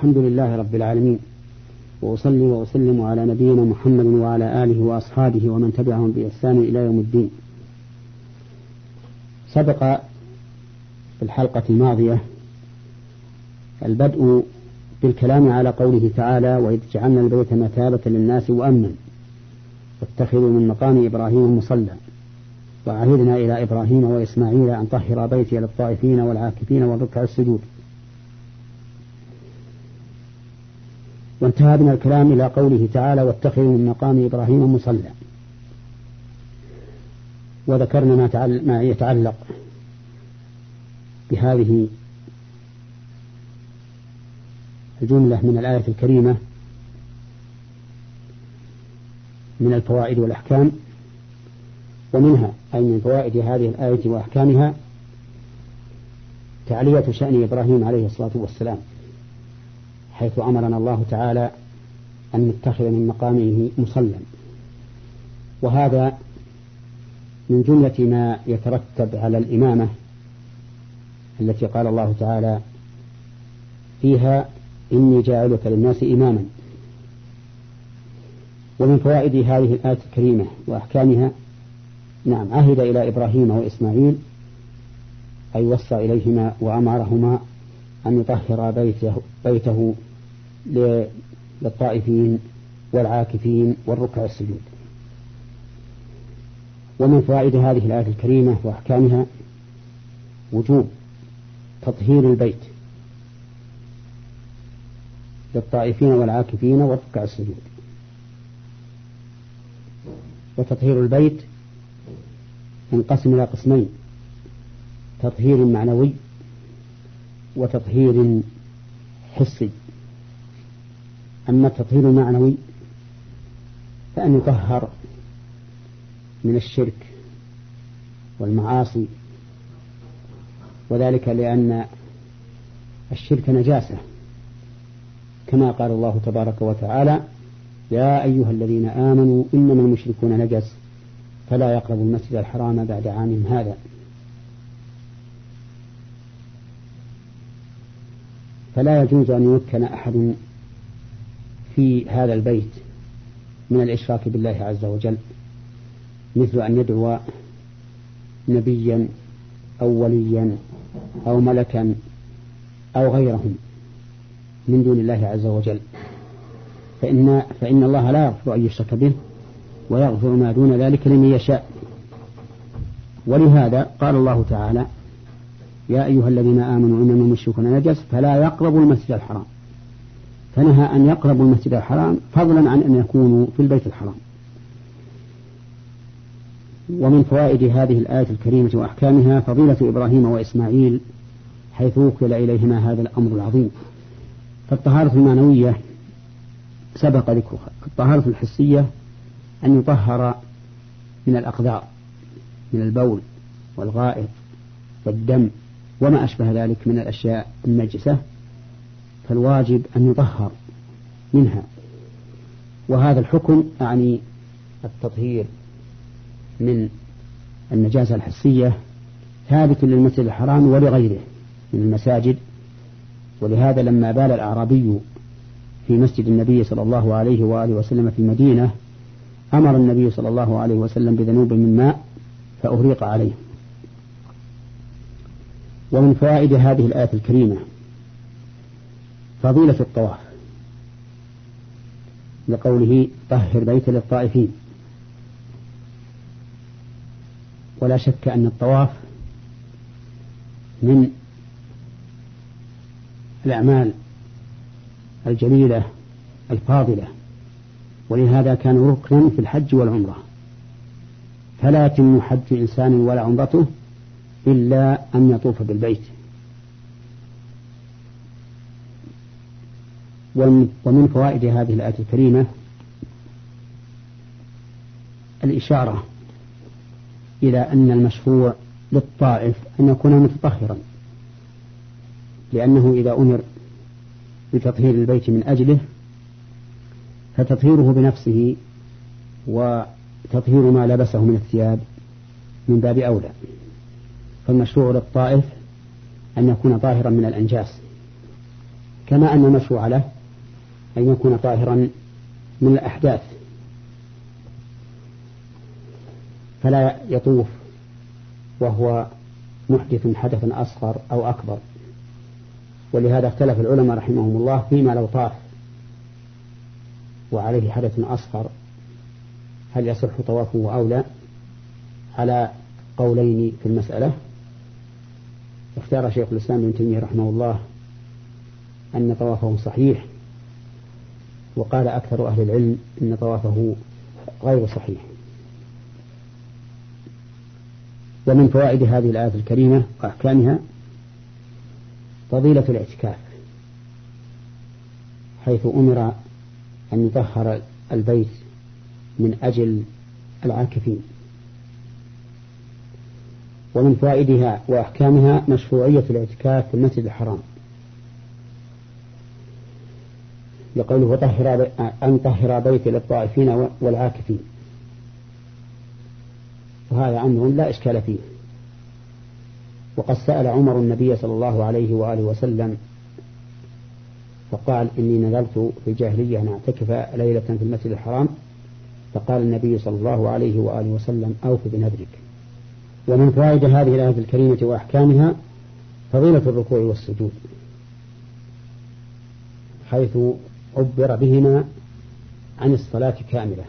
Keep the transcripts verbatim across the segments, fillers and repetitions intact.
الحمد لله رب العالمين، وأصلي وأسلم على نبينا محمد وعلى آله وأصحابه ومن تبعهم بإحسان إلى يوم الدين. سبق في الحلقة الماضية البدء بالكلام على قوله تعالى: وإذ جعلنا البيت مثابة للناس وأمنا واتخذوا من مقام إبراهيم مصلى وعهدنا إلى إبراهيم وإسماعيل أن طهر بيتي للطائفين والعاكفين والركع السجود. وانتهى بنا الكلام إلى قوله تعالى: واتخذوا من مقام إبراهيم مصلى، وذكرنا ما يتعلق بهذه الجملة من الآية الكريمة من الفوائد والأحكام. ومنها أي من فوائد هذه الآية وأحكامها تعلية شأن إبراهيم عليه الصلاة والسلام، حيث أمرنا الله تعالى أن نتخذ من مقامه مصلى، وهذا من جملة ما يترتب على الإمامة التي قال الله تعالى فيها: إني جاعلك للناس إماما. ومن فوائد هذه الآية الكريمة وأحكامها نعم عهد إلى إبراهيم وإسماعيل أي وصى إليهما وأمرهما أن يطهر بيته, بيته للطائفين والعاكفين والركع السجود. ومن فوائد هذه الآية الكريمة وأحكامها وجوب تطهير البيت للطائفين والعاكفين والركع السجود. وتطهير البيت ينقسم إلى قسمين: تطهير معنوي وتطهير حسي. أما التطهير المعنوي فأن يطهر من الشرك والمعاصي، وذلك لأن الشرك نجاسة، كما قال الله تبارك وتعالى: يا أيها الذين آمنوا إنما المشركون نجس فلا يقربوا المسجد الحرام بعد عامهم هذا. فلا يجوز أن يمكن أحد في هذا البيت من الإشراك بالله عز وجل، مثل أن يدعو نبيا أو وليا أو ملكا أو غيرهم من دون الله عز وجل، فإن, فإن الله لا يغفر أن يشرك به ويغفر ما دون ذلك لمن يشاء. ولهذا قال الله تعالى: يا أيها الذين آمنوا إنما المشركون نجس فلا يقربوا المسجد الحرام، فنهى أن يقربوا المسجد الحرام فضلا عن أن يكونوا في البيت الحرام. ومن فوائد هذه الآية الكريمة وأحكامها فضيلة إبراهيم وإسماعيل حيث وكل إليهما هذا الأمر العظيم. فالطهارة المعنوية سبق ذكرها. الطهارة الحسية أن يطهر من الأقذار من البول والغائط والدم وما أشبه ذلك من الأشياء النجسة، فالواجب أن يطهر منها. وهذا الحكم أعني التطهير من النجاسة الحسية ثابت للمسجد الحرام ولغيره من المساجد. ولهذا لما بال الأعرابي في مسجد النبي صلى الله عليه وآله وسلم في المدينة أمر النبي صلى الله عليه وسلم بذنوب من ماء فأهريق عليه. ومن فوائد هذه الآية الكريمة فضيلة الطواف، لقوله: طهر بيت للطائفين. ولا شك أن الطواف من الأعمال الجليلة الفاضلة، ولهذا كان ركنا في الحج والعمرة، فلا يتم حج إنسان ولا عمرته إلا أن يطوف بالبيت. ومن فوائد هذه الآية الكريمة الإشارة إلى أن المشروع للطائف أن يكون متطهرا، لأنه إذا أمر بتطهير البيت من أجله فتطهيره بنفسه وتطهير ما لبسه من الثياب من باب أولى. فالمشروع للطائف أن يكون طاهرا من الأنجاس، كما أن المشروع له أن يكون طاهرا من الأحداث، فلا يطوف وهو محدث حدثا أصغر أو أكبر. ولهذا اختلف العلماء رحمهم الله فيما لو طاف وعليه حدث أصغر هل يصح طوافه أو لا، على قولين في المسألة. اختار شيخ الإسلام ابن تيمية رحمه الله أن طوافه صحيح، وقال أكثر أهل العلم أن طوافه غير صحيح. ومن فوائد هذه الآية الكريمة وأحكامها فضيلة الاعتكاف، حيث أمر أن يطهر البيت من أجل العاكفين. ومن فوائدها وأحكامها مشروعية الاعتكاف في المسجد الحرام، لقوله طهر أن طهر بيتي للطائفين والعاكفين، وهذا أمر لا إشكال فيه. وقد سأل عمر النبي صلى الله عليه وآله وسلم فقال إني نذرت في الجاهلية أن أعتكف ليلة في المسجد الحرام، فقال النبي صلى الله عليه وآله وسلم أوف بنذرك. ومن فوائد هذه الآية الكريمة وأحكامها فضيلة الركوع والسجود، حيث عبر بهما عن الصلاة كاملة.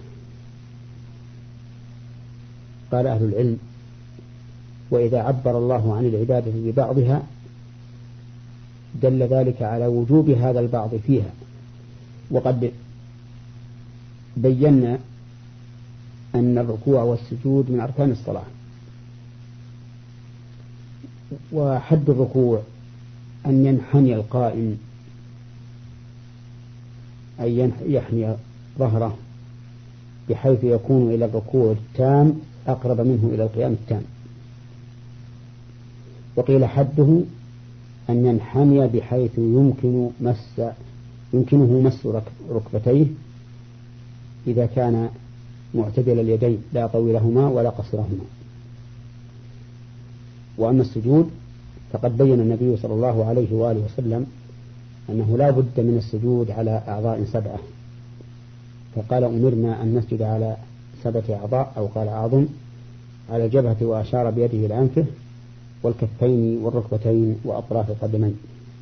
قال أهل العلم وإذا عبر الله عن العبادة ببعضها دل ذلك على وجوب هذا البعض فيها. وقد بينا أن الركوع والسجود من أركان الصلاة، وحد الركوع أن ينحني القائم، أي يحني ظهره بحيث يكون إلى الركوع التام أقرب منه إلى القيام التام. وقيل حده أن ينحني بحيث يمكن مس يمكنه مس ركبتيه إذا كان معتدل اليدين لا طويلهما ولا قصرهما. وأما السجود فقد بين النبي صلى الله عليه وآله وسلم أنه لا بد من السجود على أعضاء سبعة، فقال أمرنا أن نسجد على سبعة أعضاء، أو قال أعظم، على الجبهة وأشار بيده الأنفه والكفين والركبتين وأطراف القدمين.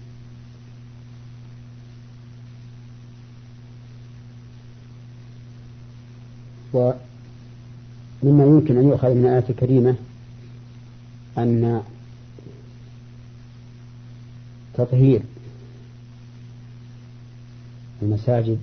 ومما يمكن أن يؤخذ من الآية الكريمة أن تطهير المساجد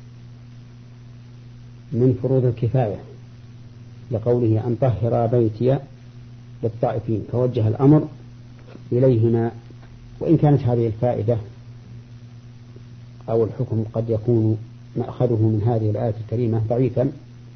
من فروض الكفاية، لقوله أن طهر بيتي للطائفين، فوجه الأمر إليهما. وإن كانت هذه الفائدة أو الحكم قد يكون مأخذه من هذه الآية الكريمة ضعيفا،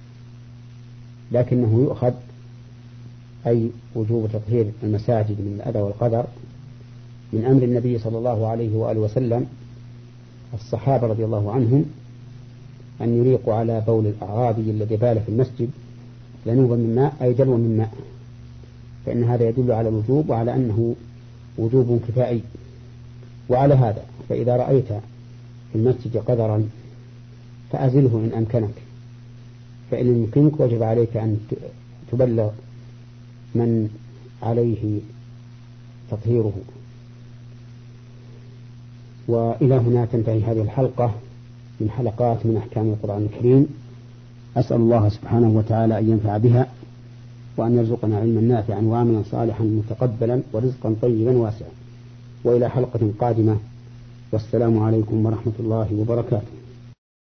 لكنه يؤخذ أي وجوب تطهير المساجد من الأذى والقدر من أمر النبي صلى الله عليه وآله وسلم الصحابة رضي الله عنهم أن يريقوا على بول الأعرابي الذي بال في المسجد لنوبا من ماء أي دلوا من ماء، فإن هذا يدل على الوجوب وعلى أنه وجوب كفائي. وعلى هذا فإذا رأيت في المسجد قدرا فأزله إن أمكنك، فإن يمكنك وجب عليك أن تبلغ من عليه تطهيره. وإلى هنا تنتهي هذه الحلقة من حلقات من أحكام القرآن الكريم. أسأل الله سبحانه وتعالى أن ينفع بها، وأن يرزقنا علما نافعا وعملا صالحا متقبلا ورزقا طيبا واسعا. وإلى حلقة قادمة، والسلام عليكم ورحمة الله وبركاته.